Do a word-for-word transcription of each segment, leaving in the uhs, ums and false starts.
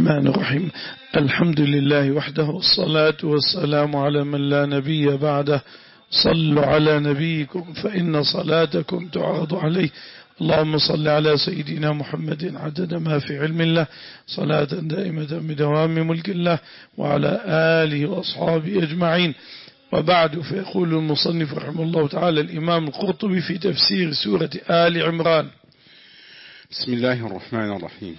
الرحمن الرحيم. الحمد لله وحده، والصلاة والسلام على من لا نبي بعده. صلوا على نبيكم فإن صلاتكم تعرض عليه. اللهم صل على سيدنا محمد عدد ما في علم الله، صلاة دائمة بدوام ملك الله، وعلى آله وأصحابه أجمعين. وبعد، فيقول المصنف رحمه الله تعالى الإمام القرطبي في تفسير سورة آل عمران: بسم الله الرحمن الرحيم.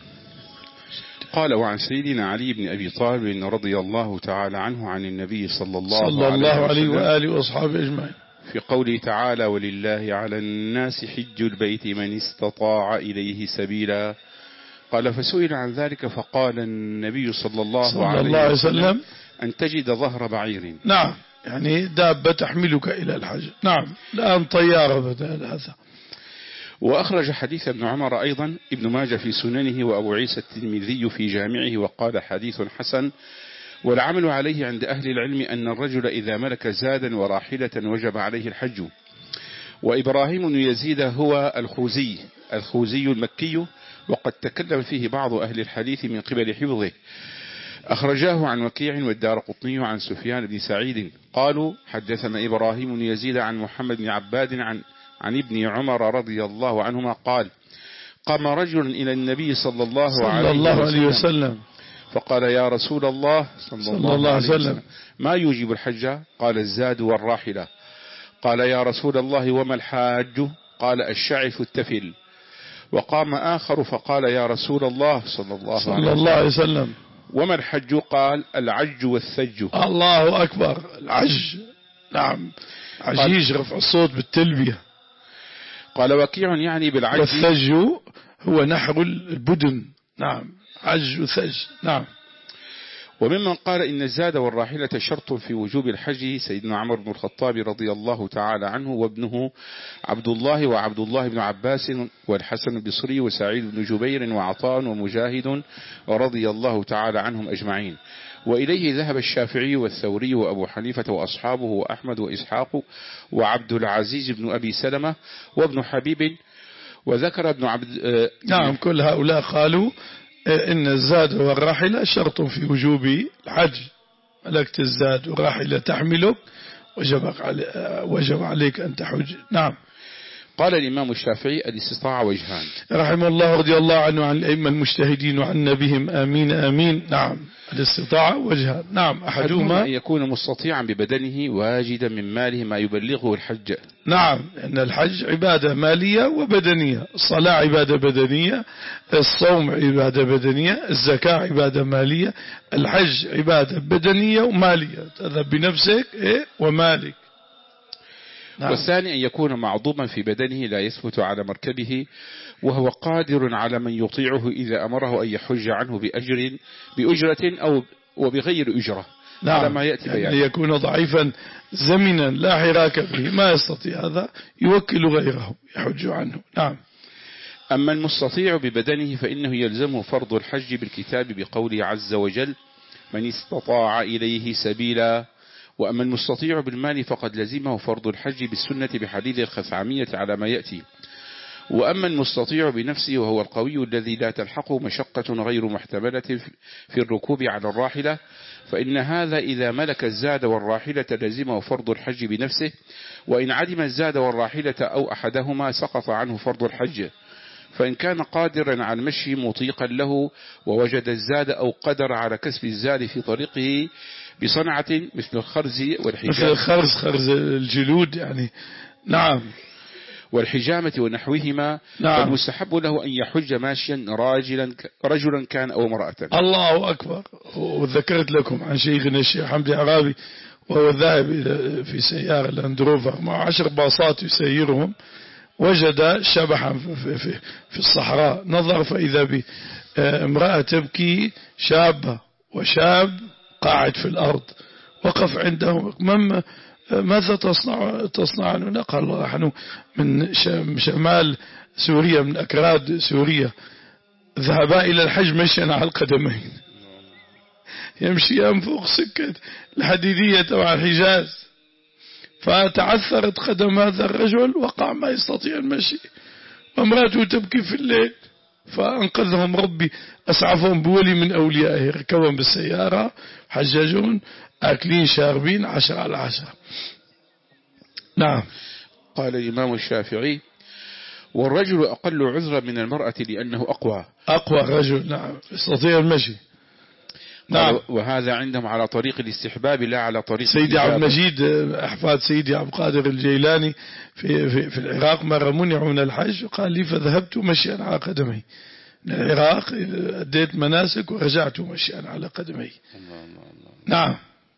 قال: وعن سيدنا علي بن أبي طالب رضي الله تعالى عنه عن النبي صلى الله, صلى الله عليه, عليه وآله وأصحابه أجمعين في قوله تعالى: ولله على الناس حج البيت من استطاع إليه سبيلا. قال: فسئل عن ذلك فقال النبي صلى الله, صلى عليه, الله عليه وسلم: أن تجد ظهر بعير. نعم، يعني دابة تحملك إلى الحج. نعم، الآن طيارة بدل هذا. وأخرج حديث ابن عمر أيضا ابن ماجه في سننه، وأبو عيسى الترمذي في جامعه، وقال: حديث حسن. والعمل عليه عند أهل العلم أن الرجل إذا ملك زادا وراحلة وجب عليه الحج. وإبراهيم بن يزيد هو الخوزي الخوزي المكي، وقد تكلم فيه بعض أهل الحديث من قبل حفظه. أخرجاه عن وكيع والدارقطني عن سفيان بن سعيد قالوا: حدثنا إبراهيم بن يزيد عن محمد بن عباد عن عن ابن عمر رضي الله عنهما قال: قام رجل إلى النبي صلى الله, صلى عليه, الله وسلم عليه وسلم فقال: يا رسول الله صلى, صلى الله, الله عليه عليه وسلم, وسلم ما يوجب الحج؟ قال: الزاد والراحلة. قال: يا رسول الله وما الحاج؟ قال: الشعث التفل. وقام آخر فقال: يا رسول الله صلى الله, صلى الله عليه وسلم وما الحج؟ قال: العج والثج. الله أكبر. العج، نعم، عجيج، رفع الصوت بالتلبية. قال وكيع: يعني بالعج. والثج هو نحر البدن. نعم، عج وثج. نعم. وممن قال إن الزاد والراحلة شرط في وجوب الحج سيدنا عمر بن الخطاب رضي الله تعالى عنه، وابنه عبد الله، وعبد الله بن عباس، والحسن البصري، وسعيد بن جبير، وعطاء، ومجاهد رضي الله تعالى عنهم أجمعين. وإليه ذهب الشافعي والثوري وأبو حنيفة وأصحابه وأحمد وإسحاق وعبد العزيز بن أبي سلمة وابن حبيب. وذكر ابن عبد نعم، كل هؤلاء قالوا إن الزاد والراحلة شرط في وجوب الحج. ملكت الزاد والراحلة تحملك، وجب عليك أن تحج. نعم. قال الإمام الشافعي: الاستطاعة وجهان. رحمه الله رضي الله عنه عن الأئمة المجتهدين وعن نبيهم آمين آمين. نعم، الاستطاعة وجهان. نعم، أحدهما أن يكون مستطيعا ببدنه واجدا من ماله ما يبلغه الحج. نعم، أن الحج عبادة مالية وبدنية. الصلاة عبادة بدنية، الصوم عبادة بدنية، الزكاة عبادة مالية، الحج عبادة بدنية ومالية. تذهب بنفسك إيه ومالك. نعم. والثاني أن يكون معضوما في بدنه لا يثبت على مركبه، وهو قادر على من يطيعه إذا أمره أن يحج عنه بأجر بأجرة أو وبغير أجرة. نعم، على ما يأتي يعني بيانه. يكون ضعيفا زمنا لا حراك به، ما يستطيع هذا، يوكل غيره يحج عنه. نعم. أما المستطيع ببدنه فإنه يلزمه فرض الحج بالكتاب بقوله عز وجل: من استطاع إليه سبيلا. وأما المستطيع بالمال فقد لزمه فرض الحج بالسنة بحديث الخثعمية على ما يأتي. وأما المستطيع بنفسه وهو القوي الذي لا تلحقه مشقة غير محتملة في الركوب على الراحلة، فإن هذا إذا ملك الزاد والراحلة لزمه فرض الحج بنفسه، وإن عدم الزاد والراحلة أو أحدهما سقط عنه فرض الحج. فإن كان قادرا على المشي مطيقا له ووجد الزاد أو قدر على كسب الزاد في طريقه بصنعة مثل الخرز والحجامة، مثل الخرز، خرز الجلود يعني. نعم. والحجامة ونحوهما، نعم. فالمستحب له أن يحج ماشيا راجلا رجلا كان أو امرأة. الله أكبر. وذكرت لكم عن شيخنا الشيخ حمدي عرابي، وهو ذاهب في سيارة لاندروفر مع عشر باصات يسيرهم، وجد شبحا في, في, في الصحراء. نظر فإذا بامرأة تبكي، شابة وشاب قاعد في الأرض. وقف عنده: من ماذا تصنع تصنعون؟ قال: نحن من شمال سوريا، من أكراد سوريا، ذهبا إلى الحج مشيا على القدمين، يمشيان فوق سكة الحديدية تبع الحجاز. فتعثرت قدم هذا الرجل، وقع ما يستطيع المشي، وامراته تبكي في الليل. فأنقذهم ربي، أسعفهم بولي من أوليائه، ركبهم بالسيارة حججون أكلين شاربين عشرة على عشرة. نعم. قال الإمام الشافعي: والرجل أقل عذرا من المرأة لأنه أقوى أقوى رجل، نعم، يستطيع المشي. نعم. وهذا عندهم على طريق الاستحباب لا على طريق سيدي عبد المجيد أحفاد سيدي عبد القادر الجيلاني في, في, في العراق مرة منعوا من الحج، قال لي فذهبت مشيا على قدمي من العراق، أديت مناسك ورجعت مشيا على قدمي. الله الله الله. نعم.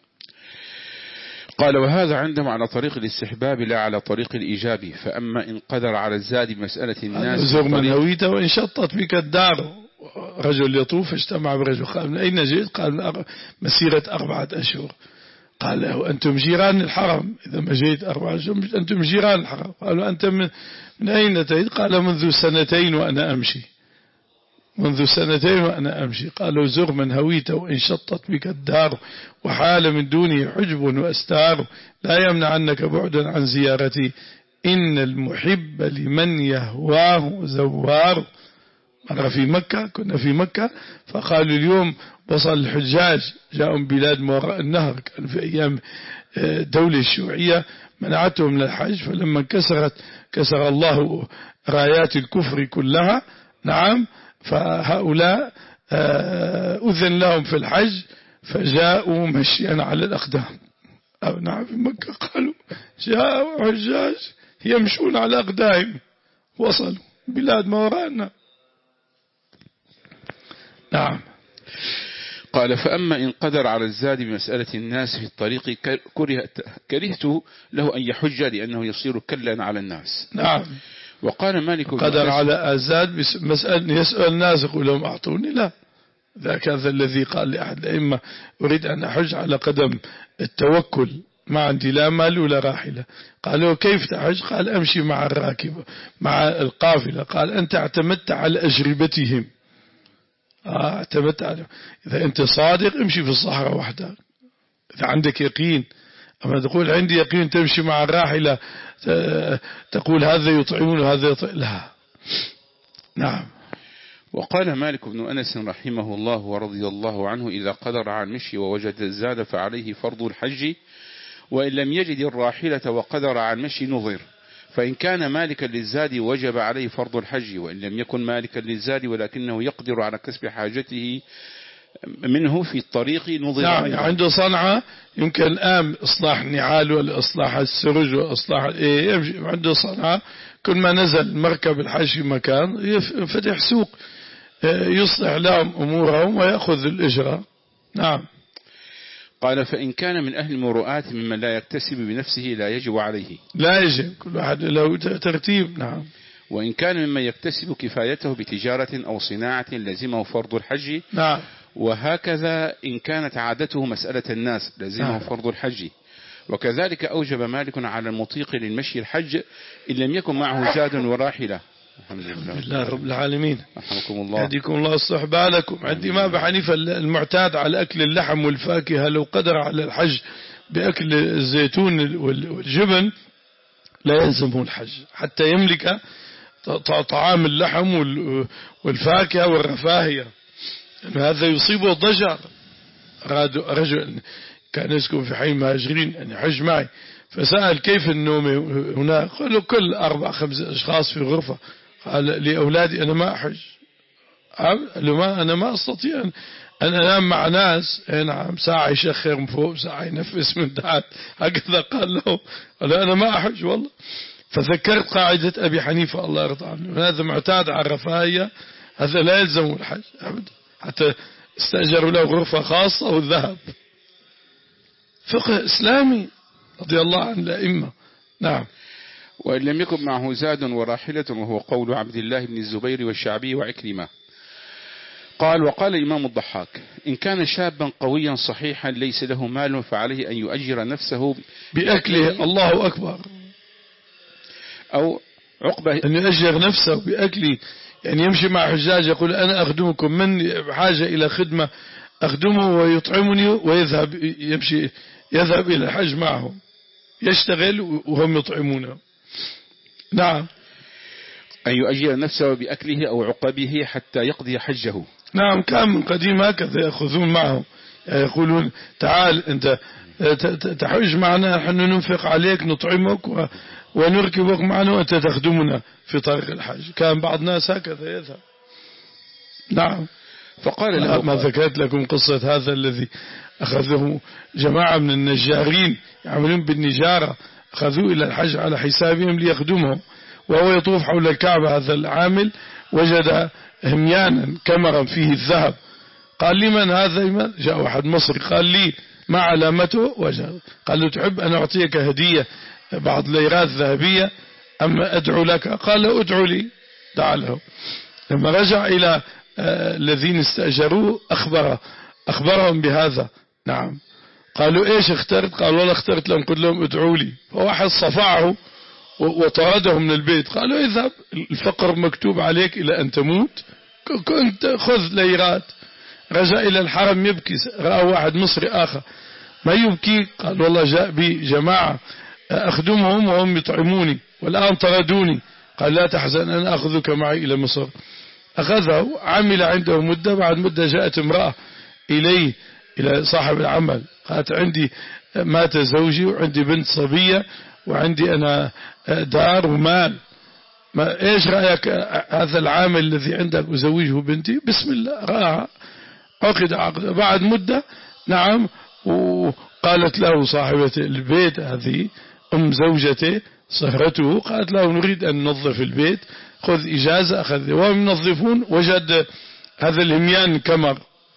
قال: وهذا عندهم على طريق الاستحباب لا على طريق الإيجاب، فأما إن قدر على الزاد بمسألة الناس زر من هويته وإن شطت بك الدار. رجل يطوف اجتمع برجل، قال: من أين جئت؟ قال: مسيرة أربعة أشهر. قال له: أنتم جيران الحرم، إذا ما جئت أربعة أشهر أنتم جيران الحرم. قالوا: أنت من, من أين أتيت؟ قال: منذ سنتين وأنا أمشي منذ سنتين وأنا أمشي. قالوا: زر من هويته وإن شطت بك الدار، وحال من دونه حجب وأستار، لا يمنع عنك بعدا عن زيارتي، إن المحب لمن يهواه زوار. مرة في مكة، كنا في مكة، فقالوا اليوم وصل الحجاج جاءوا من بلاد ما وراء النهر، كان في أيام الدولة الشيوعية منعتهم من الحج، فلما كسرت كسر الله رايات الكفر كلها. نعم. فهؤلاء أذن لهم في الحج فجاءوا مشيا على الأقدام. أو نعم في مكة قالوا جاءوا حجاج يمشون على أقدامهم، وصلوا بلاد ما وراء النهر. نعم. قال: فأما إن قدر على الزاد بمسألة الناس في الطريق كرهت له أن يحج لأنه يصير كلا على الناس. نعم. وقال مالك: قدر على الزاد بمسألة يسأل الناس يقول لهم أعطوني، لا، ذاك هذا الذي قال لأحد الأئمة: أريد أن أحج على قدم التوكل، ما عندي لا مال ولا راحلة. قالوا: كيف تحج؟ قال: أمشي مع الراكب مع القافلة. قال: أنت اعتمدت على أجربتهم. اعتمدت على، إذا أنت صادق امشي في الصحراء وحدك إذا عندك يقين. أما تقول عندي يقين تمشي مع الراحلة تقول هذا يطعمون وهذا يطعم، لا. نعم. وقال مالك بن أنس رحمه الله ورضي الله عنه: إذا قدر على المشي ووجد الزاد فعليه فرض الحج، وإن لم يجد الراحلة وقدر على المشي نظر، فإن كان مالكا للزاد وجب عليه فرض الحج، وإن لم يكن مالكا للزاد ولكنه يقدر على كسب حاجته منه في الطريق نظر. نعم. عنده صنعة يمكن الآن إصلاح النعال والإصلاح السرج وإصلاح إيه، يمشي عنده صنعة، كل ما نزل مركب الحج في مكان يفتح سوق يصلح لهم أمورهم ويأخذ الإجرة. نعم. قال: فإن كان من أهل المروءات ممن لا يكتسب بنفسه لا يجب عليه، لا يجب، كل واحد له ترتيب. نعم. وإن كان ممن يكتسب كفايته بتجارة أو صناعة لزمه فرض الحج. نعم. وهكذا إن كانت عادته مسألة الناس لزمه نعم. فرض الحج. وكذلك أوجب مالك على المطيق للمشي الحج إن لم يكن معه زاد وراحلة. الحمد لله, الحمد لله رب العالمين. رحمكم الله. يهديكم الله يصلح بالكم. عندي ما أبي حنيفة المعتاد على أكل اللحم والفاكهة، لو قدر على الحج بأكل الزيتون والجبن لا يلزمه الحج حتى يملك طعام اللحم والفاكهة والرفاهية، هذا يصيبه ضجر. رجل كان يسكن في حي المهاجرين أن يحج معي، فسأل كيف النوم هنا؟ قالوا كل أربع خمس أشخاص في غرفة. قال لأولادي أنا ما أحج، قال له ما أنا ما أستطيع أن أنام مع ناس. نعم، ساعة يشخر من فوق ساعة ينفس من تحت، هكذا قال له. قال أنا ما أحج والله. فذكرت قاعدة أبي حنيفة الله يرضى عنه، هذا معتاد على الرفاهية، هذا لا يلزم الحج أبدا، حتى استأجروا له غرفة خاصة والذهب. فقه إسلامي رضي الله عن الأئمة. نعم. وإن لم يكن معه زاد وراحلة، وهو قول عبد الله بن الزبير والشعبي وعكرمة. قال: وقال الإمام الضحاك: إن كان شابا قويا صحيحا ليس له مال فعليه أن يؤجر نفسه بأكله. الله أكبر. أو عقبة أن يؤجر نفسه بأكله، يعني يمشي مع حجاج يقول أنا أخدمكم، من حاجة إلى خدمة أخدمه ويطعمني، ويذهب يمشي يذهب إلى الحج معهم، يشتغل وهم يطعمونه. نعم. أن يؤجل نفسه بأكله أو عقبه حتى يقضي حجه. نعم، كان من قديم هكذا يأخذون معهم، يعني يقولون تعال أنت تحج معنا، نحن ننفق عليك نطعمك ونركبك معنا وأنت تخدمنا في طريق الحج. كان بعض الناس هكذا يذهب. نعم. فقال له ما ذكرت لكم قصة هذا الذي أخذه جماعة من النجارين يعملون بالنجارة، أخذوه إلى الحج على حسابهم ليخدمهم، وهو يطوف حول الكعبة هذا العامل وجد هميانا كمرا فيه الذهب. قال لي من هذا؟ من جاء واحد مصري قال لي ما علامته؟ وجد. قال له تحب أن أعطيك هدية بعض ليرات ذهبية أما أدعو لك؟ قال له ادعو لي. دعا له. لما رجع إلى الذين استأجروه أخبره أخبرهم بهذا. نعم. قالوا إيش اخترت؟ قال والله اخترت لهم قلت لهم ادعوا لي. فواحد صفعه وطرده من البيت. قالوا اذهب، الفقر مكتوب عليك إلى أن تموت، كنت خذ ليرات. رجع إلى الحرم يبكي، رأى واحد مصري آخر. ما يبكي؟ قال والله جاء بي جماعة أخدمهم وهم يطعموني والآن طردوني. قال لا تحزن أنا أخذك معي إلى مصر. أخذه، عمل عنده مدة. بعد مدة جاءت امرأة إليه إلى صاحب العمل، قالت عندي مات زوجي وعندي بنت صبية وعندي أنا دار ومال، ما إيش رأيك هذا العامل الذي عندك أزوجه بنتي؟ بسم الله. راح عقد عقد. بعد مدة نعم، وقالت له صاحبة البيت هذه أم زوجته صهرته، قالت له نريد أن ننظف البيت، خذ إجازة. أخذ وهم ينظفون وجد هذا الهميان كمر،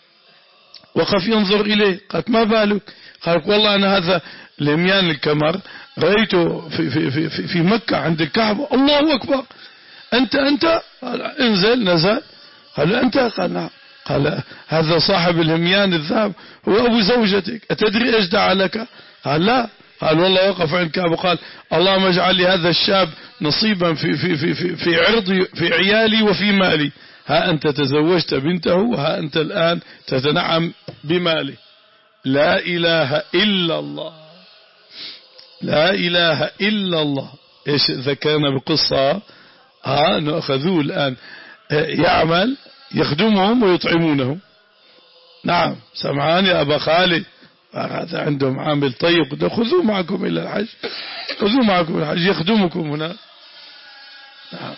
وقف ينظر إليه. قالت ما بالك؟ قال والله أنا هذا الهميان الكمر رأيته في, في, في, في, في مكة عند الكعبة. الله أكبر. أنت أنت قال انزل. نزل. قال أنت؟ قال نعم. قال هذا صاحب الهميان الذهب هو أبو زوجتك، أتدري إيش دعا لك؟ قال لا. قال والله وقف عند الكعبة قال اللهم اجعل لي هذا الشاب نصيبا في في في في, في عرضي في عيالي وفي مالي. ها أنت تزوجت بنته وها أنت الآن تتنعم بماله. لا إله إلا الله. لا إله إلا الله. إيش ذكرنا بقصة ها أنه أخذوه الآن يعمل يخدمهم ويطعمونهم. نعم. سمعان يا أبا خالد، هذا عندهم عامل طيب، خذوه معكم إلى الحج، خذوه معكم إلى الحج يخدمكم هنا. نعم.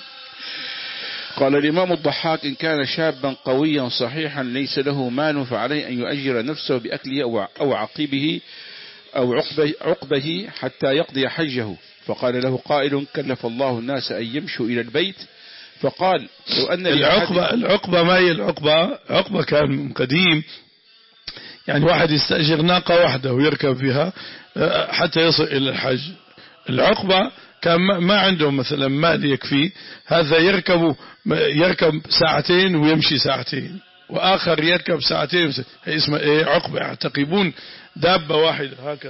قال الإمام الضحاك إن كان شابا قويا صحيحا ليس له مال فعليه أن يؤجر نفسه بأكله أو عقبه أو عقبه, عقبه حتى يقضي حجه. فقال له قائل كلف الله الناس أن يمشوا إلى البيت، فقال لو أن العقبة, العقبة ما هي العقبة؟ عقبة كان من قديم يعني واحد يستأجر ناقة واحدة ويركب فيها حتى يصل إلى الحج. العقبة كان ما عندهم مثلا مال يكفي، هذا يركب يركب ساعتين ويمشي ساعتين، وآخر يركب ساعتين. هي اسمها ايه؟ عقبة. يعتقبون دابة واحدة هكذا.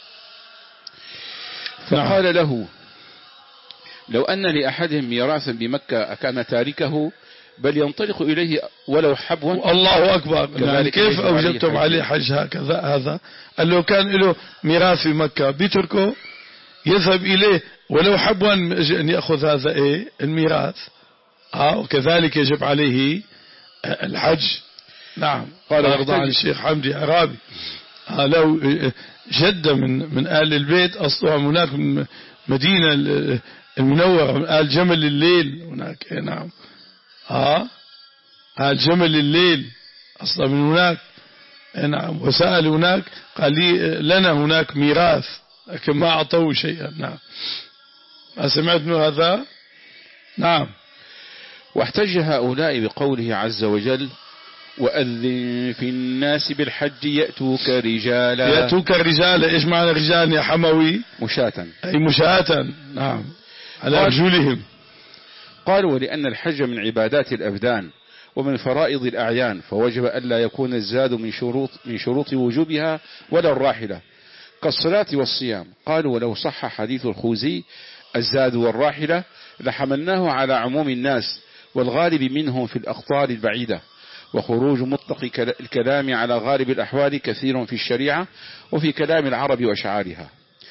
فقال نعم. له لو أن لأحدهم ميراثا بمكة أكان تاركه بل ينطلق إليه ولو حبوا. الله أكبر. يعني كيف أوجبتم عليه حج هكذا؟ هذا قال له كان له ميراث في مكة بيتركه يذهب إليه ولو حبوا أن يأخذ هذا إيه الميراث. آه وكذلك يجب عليه الحج. نعم. قال أرضى عن الشيخ حمدي عرابي آه لو جدة من من آل البيت أصلها هناك من مدينة المنورة من آل جمل الليل هناك. نعم. آه آل جمل الليل أصلا من هناك. نعم. وسأل هناك قال لي لنا هناك ميراث لكن ما أعطوه شيئا. نعم. ما سمعت من هذا؟ نعم. واحتج هؤلاء بقوله عز وجل وأذن في الناس بالحج يأتوك رجالا. يأتوك رجالا. إيش معنى رجال يا حموي؟ مشاة. أي مشاة. نعم. على رجلهم. قالوا ولأن الحج من عبادات الأبدان ومن فرائض الأعيان فوجب ألا يكون الزاد من شروط من شروط وجوبها ولا الراحلة كالصلاة والصيام. قالوا ولو صح حديث الخوزي الزاد والراحلة لحملناه على عموم الناس والغالب منهم في الأقطار البعيدة، وخروج مطلق الكلام على غالب الأحوال كثير في الشريعة وفي كلام العرب وأشعارها.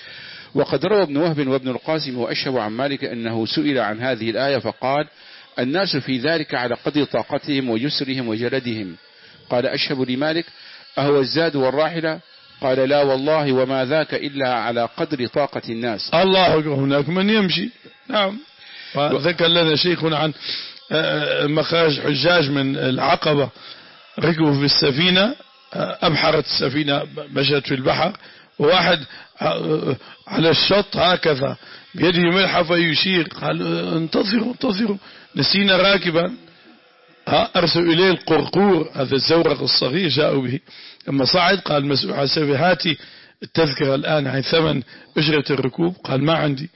وقد روى ابن وهب وابن القاسم وأشهب عن مالك أنه سئل عن هذه الآية فقال الناس في ذلك على قدر طاقتهم ويسرهم وجلدهم. قال أشهب لمالك أهو الزاد والراحلة؟ قال لا والله وما ذاك إلا على قدر طاقة الناس. الله أكبر. هناك من يمشي. نعم. وذكر لنا شيخنا عن مخارج حجاج من العقبة ركبوا في السفينة، أبحرت السفينة مشت في البحر، وواحد على الشط هكذا بيده ملحفة يشير، قال انتظروا انتظروا نسينا راكبا. أرسلوا إليه القرقور هذا الزورق الصغير جاءوا به. لما صعد قال مسؤول عن السفينة هاتي التذكرة الآن عن ثمن أجرة الركوب. قال ما عندي،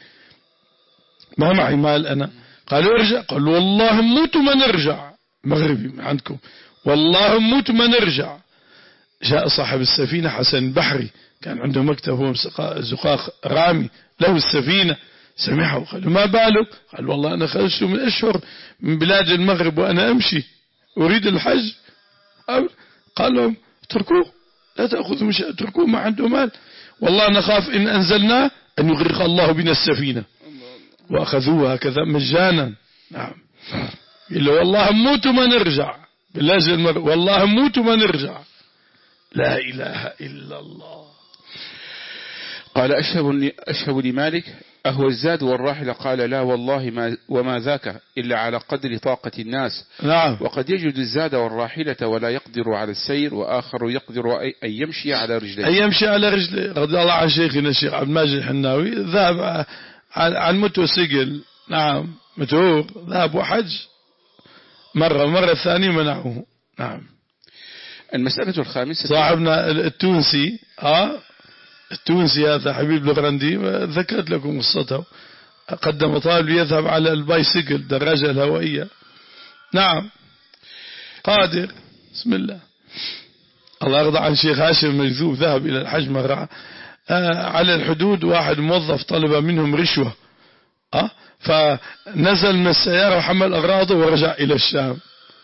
ما معي مال أنا. قالوا ارجع. قال والله موت ما نرجع، مغربي عندكم، والله موت ما نرجع. جاء صاحب السفينة حسن بحري كان عنده مكتب هو زقاق رامي له السفينة، سمعه وقال ما بالك؟ قال والله أنا خرجت من أشهر من بلاد المغرب وأنا أمشي أريد الحج. قال لهم اتركوه لا تأخذوا مش اتركوه ما عنده مال، والله نخاف إن أنزلناه أن يغرق الله بنا السفينة. وأخذوها هكذا مجانا. نعم. إلا والله موت ما نرجع، بالله المر... والله موت ما نرجع. لا إله إلا الله. قال أشهب, أشهب لمالك أهو الزاد والراحلة؟ قال لا والله ما وما ذاك إلا على قدر طاقة الناس. نعم. وقد يجد الزاد والراحلة ولا يقدر على السير، وآخر يقدر أن يمشي على رجليه. أن يمشي على رجليه. رضي الله عن شيخنا الشيخ عبد الماجد الحناوي ذهب عن متوسيقل. نعم متوق ذهب وحج مرة مرة الثانية منعوه. نعم. المسألة الخامسة صاحبنا التونسي ها التونسي هذا حبيب الغرندي ذكرت لكم قصته، قدم طالب يذهب على البايسيكل الدراجة الهوائية. نعم قادر. بسم الله. الله يرضى عن شيخ هاشم مجذوب ذهب إلى الحج مرة على الحدود، واحد موظف طلب منهم رشوة أه؟ فنزل من السيارة وحمل أغراضه ورجع إلى الشام.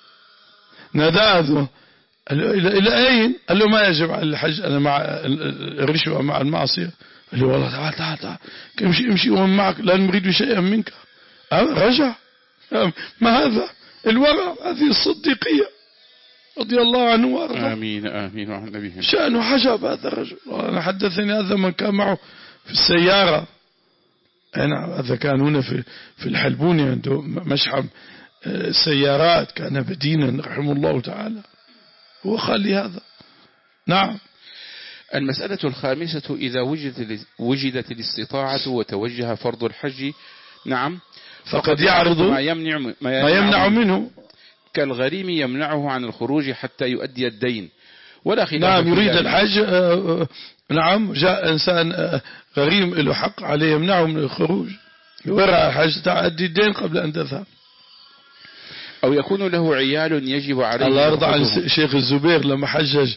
ناداه قال له إلى أين؟ قال له ما يجب على الحج أنا مع الرشوة مع المعصية. قال له والله تعال تعال تعال امشي امشي ومن معك لا نريد شيئا منك. رجع. ما هذا الورع؟ هذه الصديقية رضي الله عنه وارضاه. آمين آمين وعن نبيهم. شأنه حجب هذا الرجل. أنا حدثني هذا من كان معه في السيارة. أنا هذا كان هنا في في الحلبوني عنده مشحم سيارات، كان بدينا رحمه الله تعالى، هو خالي هذا. نعم. المسألة الخامسة إذا وجدت وجدت الاستطاعة وتوجه فرض الحج نعم فقد يعرض ما يمنع ما يمنع, ما يمنع منه كالغريم يمنعه عن الخروج حتى يؤدي الدين ولا خلاف. نعم يريد الحج. نعم جاء إنسان غريم له حق عليه يمنعه من الخروج، يورع الحج تأدي الدين قبل أن تذهب. أو يكون له عيال يجب عليه. الله يرضى عن الشيخ الزبير لما حجج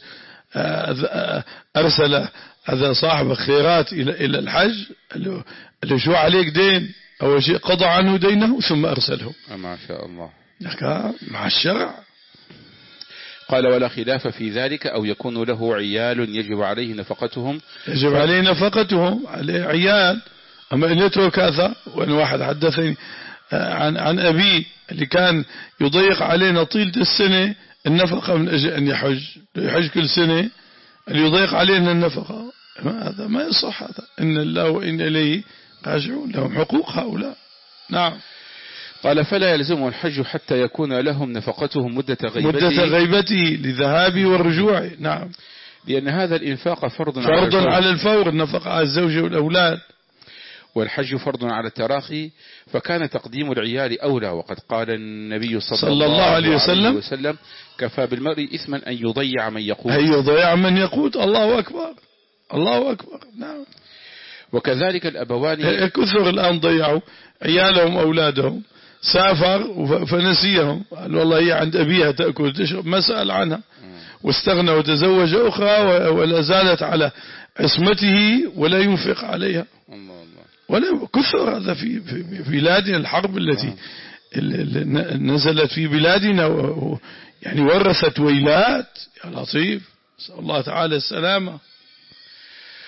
أرسل هذا صاحب خيرات إلى إلى الحج، قال له شو عليك دين؟ أول شيء قضى عنه دينه ثم أرسله. ما شاء الله مع الشرع. قال ولا خلاف في ذلك. أو يكون له عيال يجب عليه نفقتهم. يجب عليه نفقتهم، عليه عيال. أما إن يترك هذا، وأن واحد حدثني عن عن أبي اللي كان يضيق علينا طيلة السنة النفقة من أجل أن يحج، يحج كل سنة اللي يضيق علينا النفقة. ما هذا ما يصح هذا. إن الله وإن إليه راجعون، لهم حقوق هؤلاء. نعم. قال فلا يلزمه الحج حتى يكون لهم نفقتهم مدة غيبته مدة غيبته لذهابه والرجوع. نعم. لأن هذا الإنفاق فرض فرض على, على الفور، النفقة على الزوجة والأولاد. والحج فرض على التراخي، فكان تقديم العيال أولى. وقد قال النبي صلى, صلى الله عليه وسلم, وسلم كفى بالمرء إثما أن يضيع من يقود. أن يضيع من يقود. الله أكبر الله أكبر. نعم. وكذلك الأبوان كثر الآن ضيعوا عيالهم أولادهم، سافر فنسيهم، قال والله هي عند أبيها تأكل تشرب، ما سأل عنها، واستغنى وتزوج أخرى ولا زالت على عصمته ولا ينفق عليها. ولا كثر هذا في في بلادنا. الحرب التي نزلت في بلادنا يعني ورثت ويلات. يا لطيف، نسأل الله تعالى السلامة.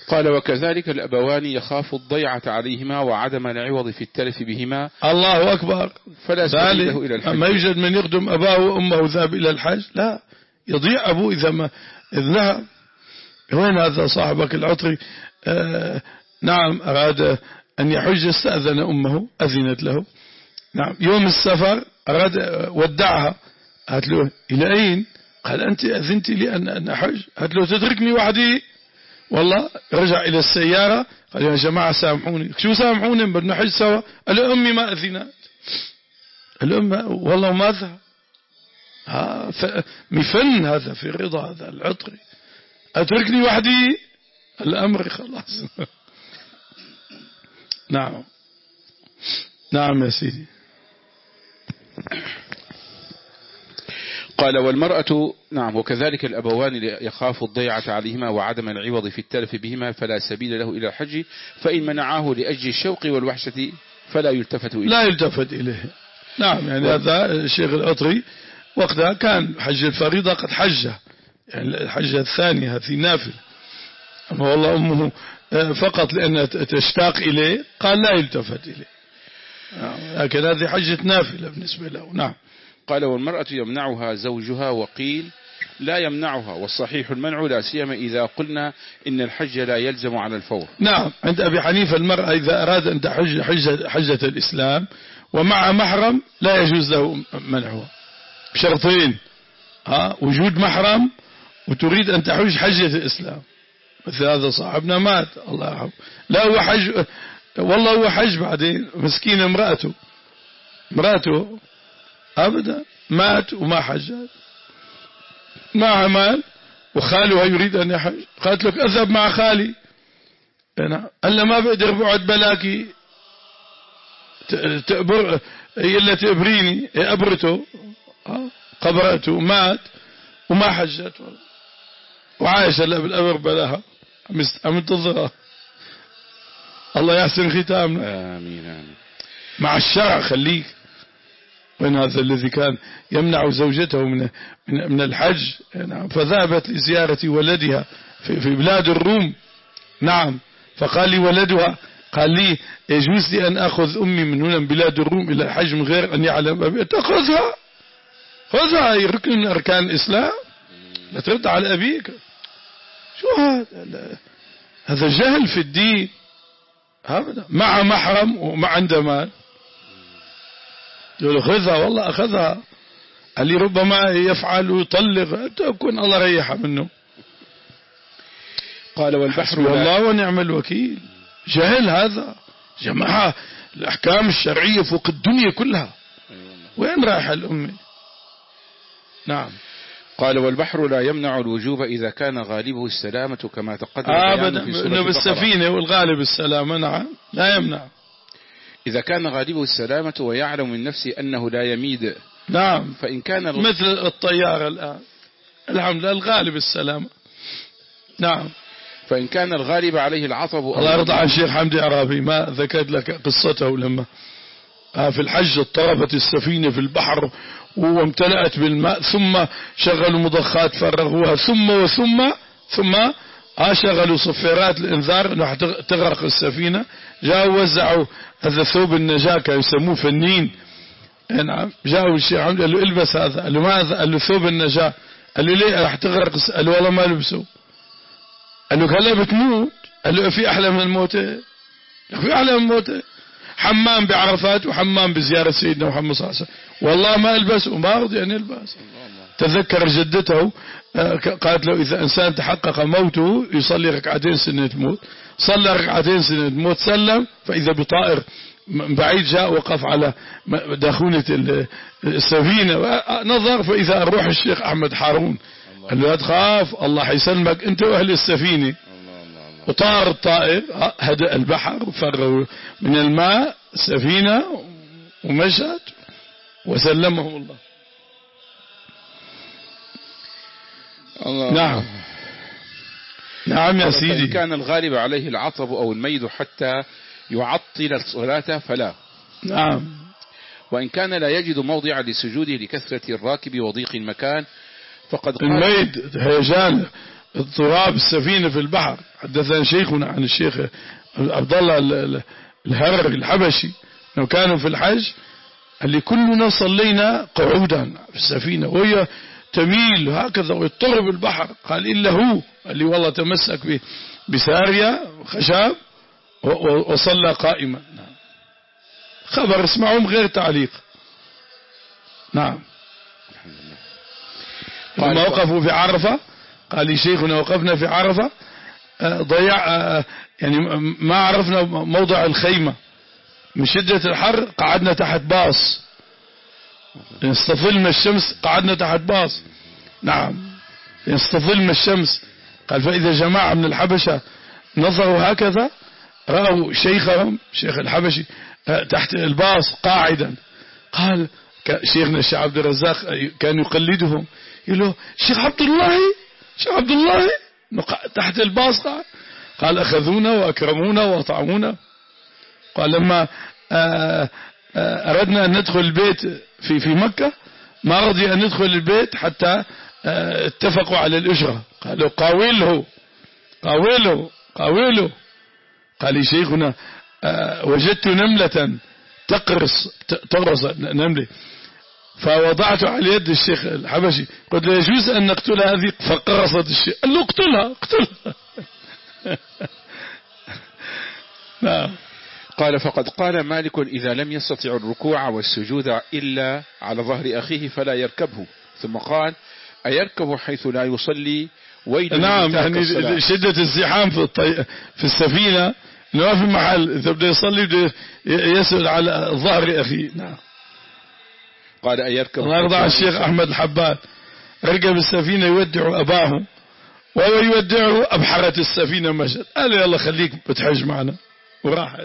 قال وكذلك الأبوان يخاف الضيعة عليهما وعدم العوض في التلف بهما. الله أكبر. فلا سبيل له إلى الحج. أما يوجد من يخدم أباه وأمه ذهب إلى الحج، لا يضيع أبوه إذا ما إذ ذهب. وين هذا صاحبك العطري؟ آه نعم أراد أن يحج، استأذن أمه أذنت له. نعم يوم السفر أراد ودعها، قالت له إلى أين؟ قال أنت أذنت لي أن أحج. قالت له تتركني وحدي؟ والله رجع إلى السيارة قال يا جماعة سامحوني. شو سامحوني؟ بدنا نحج سوا. قال أمي ما أذنت. الأم والله ما ذهب. ها مفن هذا في رضا هذا العطري. أتركني وحدي؟ الأمر خلاص. نعم نعم يا سيدي. قال والمرأة نعم وكذلك الأبوان يخاف الضيعة عليهما وعدم العوض في التلف بهما فلا سبيل له إلى الحج، فإن منعاه لأجل الشوق والوحشة فلا يلتفت إليه. لا يلتفت إليه. نعم يعني هذا الشيخ العطري وقتها كان حج الفريضة قد حجه، يعني الحجة الثانية في نافل. أما والله أمه فقط لأنها تشتاق إليه قال لا يلتفت إليه. لكن هذه حجة نافلة بالنسبة له. نعم. قال والمرأة يمنعها زوجها، وقيل لا يمنعها، والصحيح المنع لا سيما إذا قلنا إن الحج لا يلزم على الفور. نعم عند أبي حنيفة المرأة إذا أراد أن تحج حجة, حجة الإسلام ومع محرم لا يجوز له منعها بشرطين: ها وجود محرم، وتريد أن تحج حجة الإسلام. مثل هذا صاحبنا مات الله يرحمه، لا هو حج والله هو حج بعدين مسكين امرأته امرأته أبدا مات وما حجت، معها مال وخالها يريد أن يحج، قالت لك أذهب مع خالي. قال له ما بقدر بعد بلاكي تأبر هي اللي تأبريني، أبرته قبرته مات وما حجت وعايش هلا بالأبر بلاها عم تنتظرها. الله يحسن ختامنا. آمين آمين. مع الشرع خليك. وين هذا الذي كان يمنع زوجته من من الحج؟ فذهبت لزيارة ولدها في في بلاد الروم. نعم فقال لي ولدها قال لي يجوز لي أن أخذ أمي من هنا من بلاد الروم إلى الحج من غير أن يعلم أبي؟ تأخذها خذها، هي ركن من أركان الإسلام، لا ترد على أبيك. شو هذا؟ هذا جهل في الدين أبدا. مع محرم ومع عنده مال يقول خذها، والله أخذها. اللي ربما يفعل ويطلق تكون الله ريح منه. قال والبحر والله ونعم الوكيل. جهل هذا جماعة، الأحكام الشرعية فوق الدنيا كلها، وين رايح الأمة؟ نعم. قال والبحر لا يمنع الوجوب إذا كان غالبه السلامة كما تقدم أبدا. إنه بالسفينة والغالب السلامة. نعم لا يمنع إذا كان غالبه السلامة ويعلم من نفسه أنه لا يميد. نعم. فإن كان الغ... مثل الطيارة الآن الحمد لله الغالب السلامة. نعم. فإن كان الغالب عليه العطب. الله يرضى عن الشيخ حمدي عرابي، ما ذكرت لك قصته لما في الحج اضطربت السفينة في البحر وامتلأت بالماء، ثم شغلوا مضخات فرغوها، ثم وثم ثم شغلوا صفيرات الانذار انه تغرق السفينة. جاءوا وزعوا هذا ثوب النجاة كانوا يسموه فنين. نعم. جاءوا الشيخ حمدي قال له البس هذا، قال له ماذا؟ قال له ثوب النجاة. قال له ليه راح تغرق؟ قال له والله ما لبسه. قال له هلا بتموت. قال له في احلى من الموت؟ في احلى من الموت؟ حمام بعرفات وحمام بزيارة سيدنا محمد صلى الله عليه وسلم، والله ما البس وما رضي أن يلبس. تذكر جدته قالت له إذا إنسان تحقق موته يصلي ركعتين سنة موت، صلى ركعتين سنة موت سلم، فإذا بطائر بعيد جاء وقف على داخونة السفينة نظر فإذا الروح الشيخ أحمد حارون. قال له لا تخاف الله حيسلمك أنت وأهل السفينة. وطار الطائر هدأ البحر وفرغوا من الماء سفينة ومشت وسلمهم الله. الله. نعم نعم يا سيدي. إن كان الغالب عليه العطب أو الميد حتى يعطل الصلاة فلا. نعم. وإن كان لا يجد موضعا لسجوده لكثرة الراكب وضيق المكان فقد قال الميد هيجان اضطراب السفينة في البحر. حدثنا شيخنا عن الشيخ عبد الله الهرري الحبشي لو كانوا في الحج اللي كلنا صلينا قعودا في السفينة وهي تميل هكذا ويضطرب البحر. قال إلا هو اللي والله تمسك بسارية خشاب وصلى قائما. خبر اسمعهم غير تعليق. نعم. لما وقفوا في عرفة قال لي شيخنا وقفنا في عرفة ضيع يعني ما عرفنا موضع الخيمة من شدة الحر قعدنا تحت باص يستظلنا الشمس قعدنا تحت باص. نعم يستظلنا الشمس. قال فإذا جماعة من الحبشة نظروا هكذا رأوا شيخهم شيخ الحبشي تحت الباص قاعدا. قال شيخنا الشيخ عبد الرزاق كان يقلدهم يقول له شيخ عبد الله شيخ عبد الله تحت الباص قاعد. قال أخذونا وأكرمونا وأطعمونا. قال لما أردنا أن ندخل البيت في في مكة ما رضي أن ندخل البيت حتى اتفقوا على الأجرة. قالوا قاوله قاوله قاوله. قال لي شيخنا وجدت نملة تقرص تقرص نملة فوضعت على يد الشيخ الحبشي قلت له يجوز أن نقتل هذه فقرصت الشيخ. قال له اقتلها اقتلها. نعم. قال فقد قال مالك إذا لم يستطع الركوع والسجود إلا على ظهر أخيه فلا يركبه. ثم قال أيركب حيث لا يصلي ويل. نعم يعني شدة الزحام في الطي... في السفينة ما في محل إذا بده يصلي بده يسأل على ظهر أخيه. نعم. قال أيركب. الله يرضى على الشيخ أحمد الحباد ركب السفينة يودع أباه وهو يودعه أبحرت السفينة مشت. قال يلا خليك بتحج معنا وراح.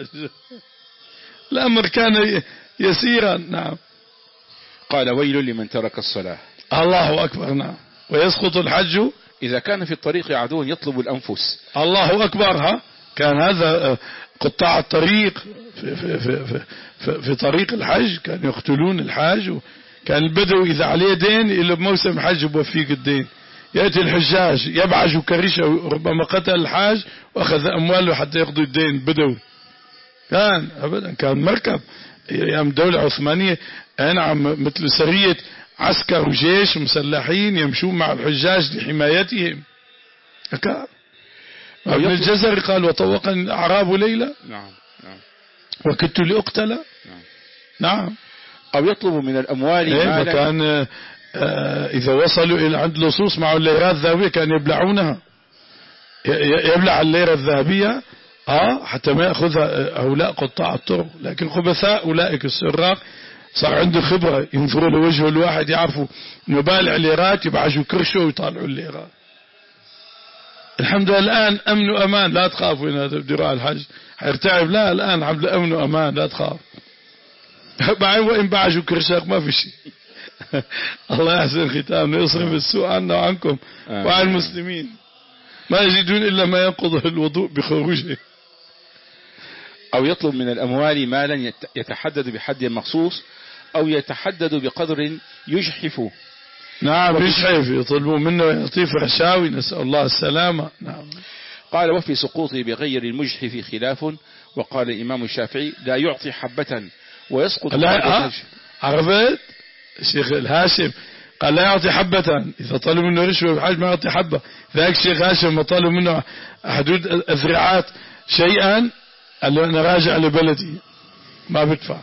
الأمر كان يسيرا. نعم. قال ويل لمن ترك الصلاة. الله أكبر. نعم. ويسقط الحج إذا كان في الطريق عدو يطلب الأنفس. الله أكبر. ها كان هذا قطاع الطريق في, في, في, في, في, في طريق الحج كان يقتلون الحاج. وكان البدو إذا عليه دين إلا بموسم حج بوفيك الدين. يأتي الحجاج يبعج كرشه ربما قتل الحاج وأخذ أمواله حتى يقضي الدين بدوي. كان أبدا كان مركب أيام الدولة العثمانية. نعم مثل سرية عسكر وجيش مسلحين يمشون مع الحجاج لحمايتهم. كان ابن الجزري قال وطوقني الأعراب ليلة. نعم نعم. وكدت لأقتل. نعم. نعم. أو يطلب من الأموال مالا. كان آه إذا وصلوا إلى عند لصوص معه الليرات الذهبية كان يبلعونها. يبلع الليرة الذهبية آه حتى ما يأخذها هؤلاء قطاع الطرق. لكن خبثاء أولئك السراق صار عنده خبرة ينظروا لوجهه الواحد يعرفوا إنه بالع الليرات يبعجوا كرشه ويطالعوا الليرات. الحمد لله الآن أمن وأمان لا تخافوا إن هذا بدراء الحج حيرتعب. لا الآن الحمد لله أمن وأمان لا تخاف. بعين وإن بعجوا كرشاق ما في شيء. الله يحسن ختامنا يصرف السوء عنا وعنكم وعن المسلمين ما يجدون إلا ما ينقض الوضوء بخروجه. أو يطلب من الأموال مالا يتحدد بحد مخصوص أو يتحدد بقدر يجحف. نعم يجحف يطلبوا منه يعطيه فرشاوي نسأل الله السلامة. نعم. قال وفي سقوطه بغير المجحف خلاف. وقال الإمام الشافعي لا يعطي حبة ويسقط. لا عرفت الشيخ الهاشم قال لا يعطي حبة. إذا طلب منه رشوة بحاج ما يعطي حبة. ذاك الشيخ هاشم ما طلب منه حدود الذراعات شيئا قال له أنا راجع لبلدي ما بدفع.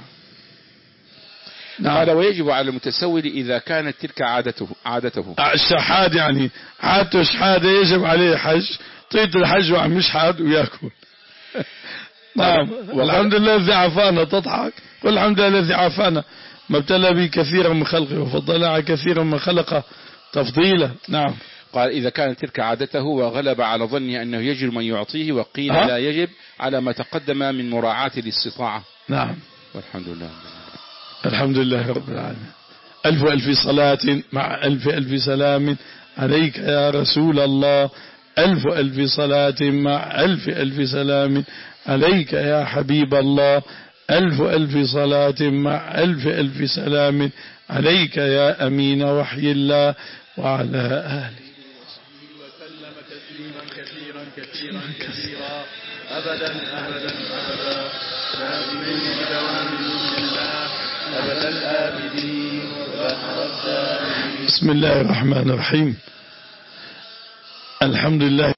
قال ويجب على المتسول إذا كانت تلك عادته عادته. الشحاد يعني عادته شحادة يجب عليه حج. طيط الحج وعم يشحاد ويأكل. نعم. والحمد لله الذي عافانا. تضحك والحمد لله الذي عافانا ما ابتلى به كثيرا من خلقه وفضل على كثيرا من خلقه تفضيلا. نعم. قال إذا كانت تلك عادته وغلب على ظنه أنه يجب من يعطيه وقيل أه؟ لا يجب على ما تقدم من مراعاة الاستطاعة. نعم. والحمد لله. الحمد لله رب العالمين. ألف ألف صلاة مع ألف ألف سلام عليك يا رسول الله. ألف ألف صلاة مع ألف ألف سلام عليك يا حبيب الله. ألف ألف صلاة مع ألف ألف سلام عليك يا أمين وحي الله وعلى آله وسلم تسليما كثيرا كثيرا كثيرا أبدا أبدا أبدا دائمين بدوام الله أبد الآبدين ودهر الدائمين. بسم الله الرحمن الرحيم. الحمد لله